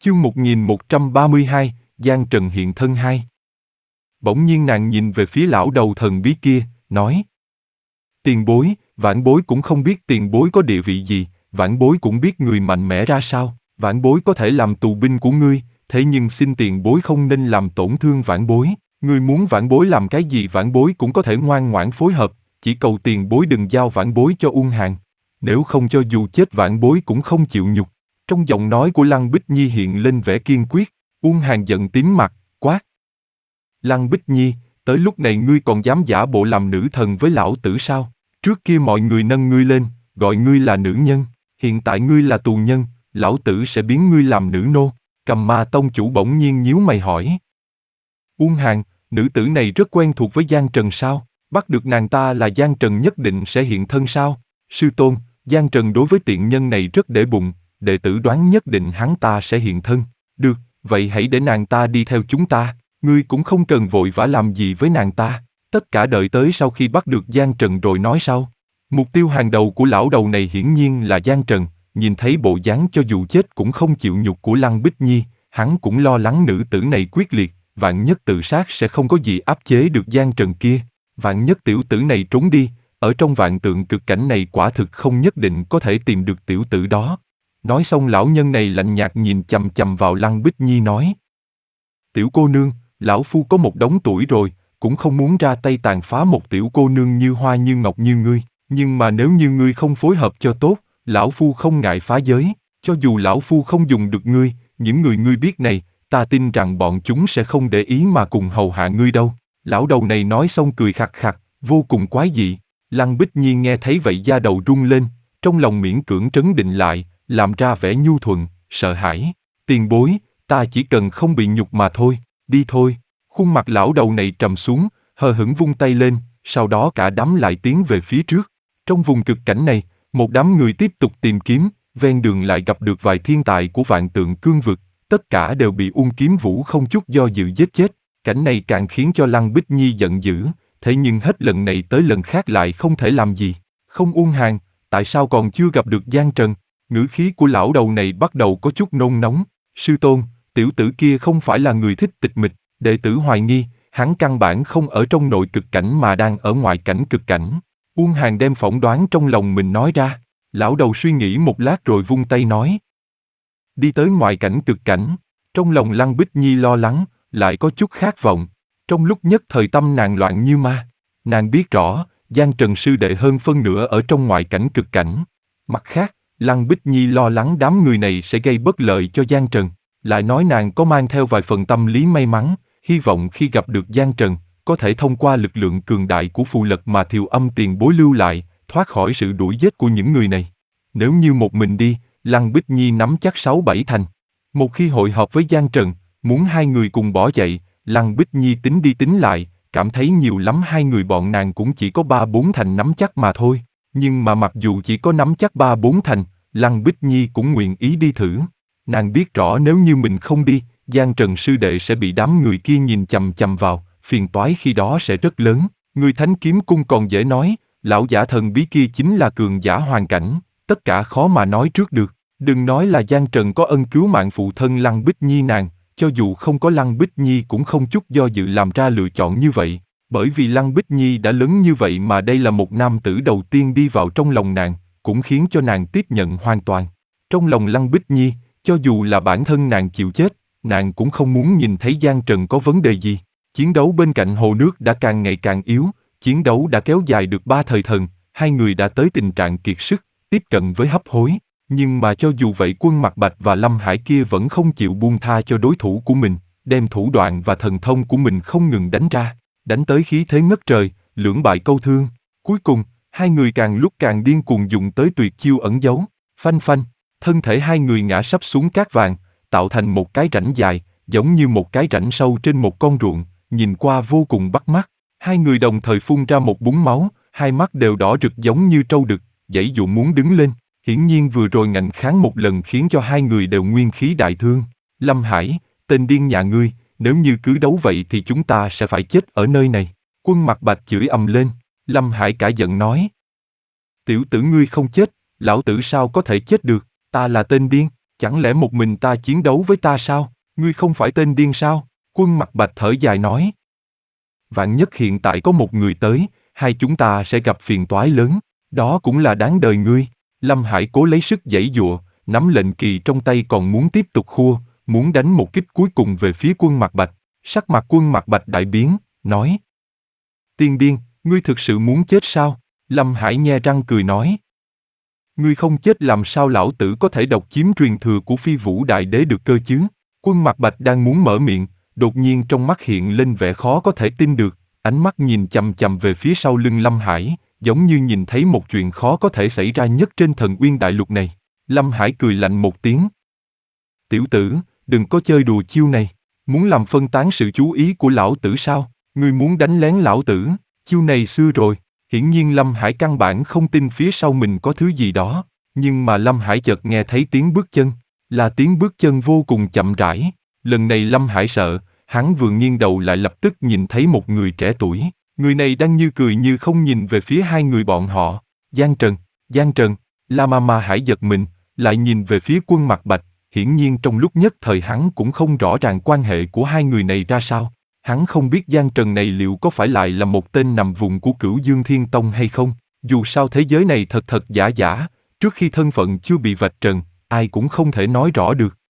Chương 1132, Giang Trần hiện thân 2. Bỗng nhiên nàng nhìn về phía lão đầu thần bí kia, nói: Tiền bối, vãn bối cũng không biết tiền bối có địa vị gì, vãn bối cũng biết người mạnh mẽ ra sao, vãn bối có thể làm tù binh của ngươi, thế nhưng xin tiền bối không nên làm tổn thương vãn bối, ngươi muốn vãn bối làm cái gì vãn bối cũng có thể ngoan ngoãn phối hợp, chỉ cầu tiền bối đừng giao vãn bối cho Uông Hàn, nếu không cho dù chết vãn bối cũng không chịu nhục. Trong giọng nói của Lăng Bích Nhi hiện lên vẻ kiên quyết. Uông Hàn giận tím mặt, quát: Lăng Bích Nhi, tới lúc này ngươi còn dám giả bộ làm nữ thần với lão tử sao? Trước kia mọi người nâng ngươi lên, gọi ngươi là nữ nhân, hiện tại ngươi là tù nhân, lão tử sẽ biến ngươi làm nữ nô. Cầm Ma tông chủ bỗng nhiên nhíu mày hỏi: Uông Hàn, nữ tử này rất quen thuộc với Giang Trần sao? Bắt được nàng ta là Giang Trần nhất định sẽ hiện thân sao? Sư tôn, Giang Trần đối với tiện nhân này rất để bụng, đệ tử đoán nhất định hắn ta sẽ hiện thân. Được, vậy hãy để nàng ta đi theo chúng ta, ngươi cũng không cần vội vã làm gì với nàng ta, tất cả đợi tới sau khi bắt được Giang Trần rồi nói sau. Mục tiêu hàng đầu của lão đầu này hiển nhiên là Giang Trần, nhìn thấy bộ dáng cho dù chết cũng không chịu nhục của Lăng Bích Nhi, hắn cũng lo lắng nữ tử này quyết liệt, vạn nhất tự sát sẽ không có gì áp chế được Giang Trần kia, vạn nhất tiểu tử này trốn đi, ở trong vạn tượng cực cảnh này quả thực không nhất định có thể tìm được tiểu tử đó. Nói xong lão nhân này lạnh nhạt nhìn chằm chằm vào Lăng Bích Nhi nói: Tiểu cô nương, lão phu có một đống tuổi rồi, cũng không muốn ra tay tàn phá một tiểu cô nương như hoa như ngọc như ngươi, nhưng mà nếu như ngươi không phối hợp cho tốt, lão phu không ngại phá giới, cho dù lão phu không dùng được ngươi, những người ngươi biết này, ta tin rằng bọn chúng sẽ không để ý mà cùng hầu hạ ngươi đâu. Lão đầu này nói xong cười khặc khặc, vô cùng quái dị. Lăng Bích Nhi nghe thấy vậy da đầu rung lên, trong lòng miễn cưỡng trấn định lại, làm ra vẻ nhu thuận, sợ hãi. Tiền bối, ta chỉ cần không bị nhục mà thôi, đi thôi. Khuôn mặt lão đầu này trầm xuống, hờ hững vung tay lên, sau đó cả đám lại tiến về phía trước. Trong vùng cực cảnh này, một đám người tiếp tục tìm kiếm, ven đường lại gặp được vài thiên tài của vạn tượng cương vực, tất cả đều bị Ung Kiếm Vũ không chút do dự giết chết. Cảnh này càng khiến cho Lăng Bích Nhi giận dữ, thế nhưng hết lần này tới lần khác lại không thể làm gì. Không Uông Hàn, tại sao còn chưa gặp được Giang Trần? Ngữ khí của lão đầu này bắt đầu có chút nôn nóng. Sư tôn, tiểu tử kia không phải là người thích tịch mịch, đệ tử hoài nghi, hắn căn bản không ở trong nội cực cảnh mà đang ở ngoại cảnh cực cảnh. Uông Hàn đem phỏng đoán trong lòng mình nói ra. Lão đầu suy nghĩ một lát rồi vung tay nói: Đi tới ngoại cảnh cực cảnh. Trong lòng Lăng Bích Nhi lo lắng, lại có chút khát vọng. Trong lúc nhất thời tâm nàng loạn như ma. Nàng biết rõ, Giang Trần sư đệ hơn phân nửa ở trong ngoại cảnh cực cảnh. Mặt khác, Lăng Bích Nhi lo lắng đám người này sẽ gây bất lợi cho Giang Trần. Lại nói nàng có mang theo vài phần tâm lý may mắn, hy vọng khi gặp được Giang Trần, có thể thông qua lực lượng cường đại của phù lật mà Thiều Âm tiền bối lưu lại, thoát khỏi sự đuổi giết của những người này. Nếu như một mình đi, Lăng Bích Nhi nắm chắc 6-7 thành. Một khi hội họp với Giang Trần, muốn hai người cùng bỏ chạy, Lăng Bích Nhi tính đi tính lại, cảm thấy nhiều lắm hai người bọn nàng cũng chỉ có 3-4 thành nắm chắc mà thôi. Nhưng mà mặc dù chỉ có nắm chắc 3-4 thành, Lăng Bích Nhi cũng nguyện ý đi thử. Nàng biết rõ nếu như mình không đi, Giang Trần sư đệ sẽ bị đám người kia nhìn chằm chằm vào, phiền toái khi đó sẽ rất lớn. Người Thánh Kiếm Cung còn dễ nói, lão giả thần bí kia chính là cường giả hoàn cảnh, tất cả khó mà nói trước được. Đừng nói là Giang Trần có ân cứu mạng phụ thân Lăng Bích Nhi nàng, cho dù không có Lăng Bích Nhi cũng không chút do dự làm ra lựa chọn như vậy. Bởi vì Lăng Bích Nhi đã lớn như vậy mà đây là một nam tử đầu tiên đi vào trong lòng nàng, cũng khiến cho nàng tiếp nhận hoàn toàn. Trong lòng Lăng Bích Nhi, cho dù là bản thân nàng chịu chết, nàng cũng không muốn nhìn thấy Giang Trần có vấn đề gì. Chiến đấu bên cạnh hồ nước đã càng ngày càng yếu, chiến đấu đã kéo dài được 3 thời thần, hai người đã tới tình trạng kiệt sức, tiếp cận với hấp hối. Nhưng mà cho dù vậy Quân Mặc Bạch và Lâm Hải kia vẫn không chịu buông tha cho đối thủ của mình, đem thủ đoạn và thần thông của mình không ngừng đánh ra, đánh tới khí thế ngất trời, lưỡng bại câu thương. Cuối cùng, hai người càng lúc càng điên cuồng dùng tới tuyệt chiêu ẩn giấu, phanh phanh, thân thể hai người ngã sấp xuống cát vàng, tạo thành một cái rãnh dài, giống như một cái rãnh sâu trên một con ruộng, nhìn qua vô cùng bắt mắt. Hai người đồng thời phun ra một búng máu, hai mắt đều đỏ rực giống như trâu đực, giãy giụa muốn đứng lên. Hiển nhiên vừa rồi ngạnh kháng một lần khiến cho hai người đều nguyên khí đại thương. Lâm Hải, tên điên nhà ngươi, nếu như cứ đấu vậy thì chúng ta sẽ phải chết ở nơi này. Quân Mặc Bạch chửi ầm lên. Lâm Hải cả giận nói: Tiểu tử ngươi không chết, lão tử sao có thể chết được, ta là tên điên, Chẳng lẽ một mình ta chiến đấu với ta sao? Ngươi không phải tên điên sao? Quân Mặc Bạch thở dài nói. Vạn nhất hiện tại có một người tới, hai chúng ta sẽ gặp phiền toái lớn, đó cũng là đáng đời ngươi. Lâm Hải cố lấy sức giãy giụa, nắm lệnh kỳ trong tay còn muốn tiếp tục khua, muốn đánh một kích cuối cùng về phía Quân Mặc Bạch. Sắc mặt Quân Mặc Bạch đại biến, nói. Tiên điên, ngươi thực sự muốn chết sao? Lâm Hải nhe răng cười nói. Ngươi không chết làm sao lão tử có thể độc chiếm truyền thừa của Phi Vũ Đại Đế được cơ chứ? Quân Mặc Bạch đang muốn mở miệng, đột nhiên trong mắt hiện lên vẻ khó có thể tin được, ánh mắt nhìn chằm chằm về phía sau lưng Lâm Hải, giống như nhìn thấy một chuyện khó có thể xảy ra nhất trên thần Uyên Đại Lục này. Lâm Hải cười lạnh một tiếng. Tiểu tử, đừng có chơi đùa chiêu này, muốn làm phân tán sự chú ý của lão tử sao? Ngươi muốn đánh lén lão tử, chiêu này xưa rồi. Hiển nhiên Lâm Hải căn bản không tin phía sau mình có thứ gì đó, nhưng mà Lâm Hải chợt nghe thấy tiếng bước chân, là tiếng bước chân vô cùng chậm rãi. Lần này Lâm Hải sợ, hắn vừa nghiêng đầu lại lập tức nhìn thấy một người trẻ tuổi, người này đang như cười như không nhìn về phía hai người bọn họ. Giang Trần, La Ma Hải giật mình, lại nhìn về phía Quân Mặc Bạch, hiển nhiên trong lúc nhất thời hắn cũng không rõ ràng quan hệ của hai người này ra sao. Hắn không biết Giang Trần này liệu có phải lại là một tên nằm vùng của Cửu Dương Thiên Tông hay không, dù sao thế giới này thật giả, trước khi thân phận chưa bị vạch trần, ai cũng không thể nói rõ được.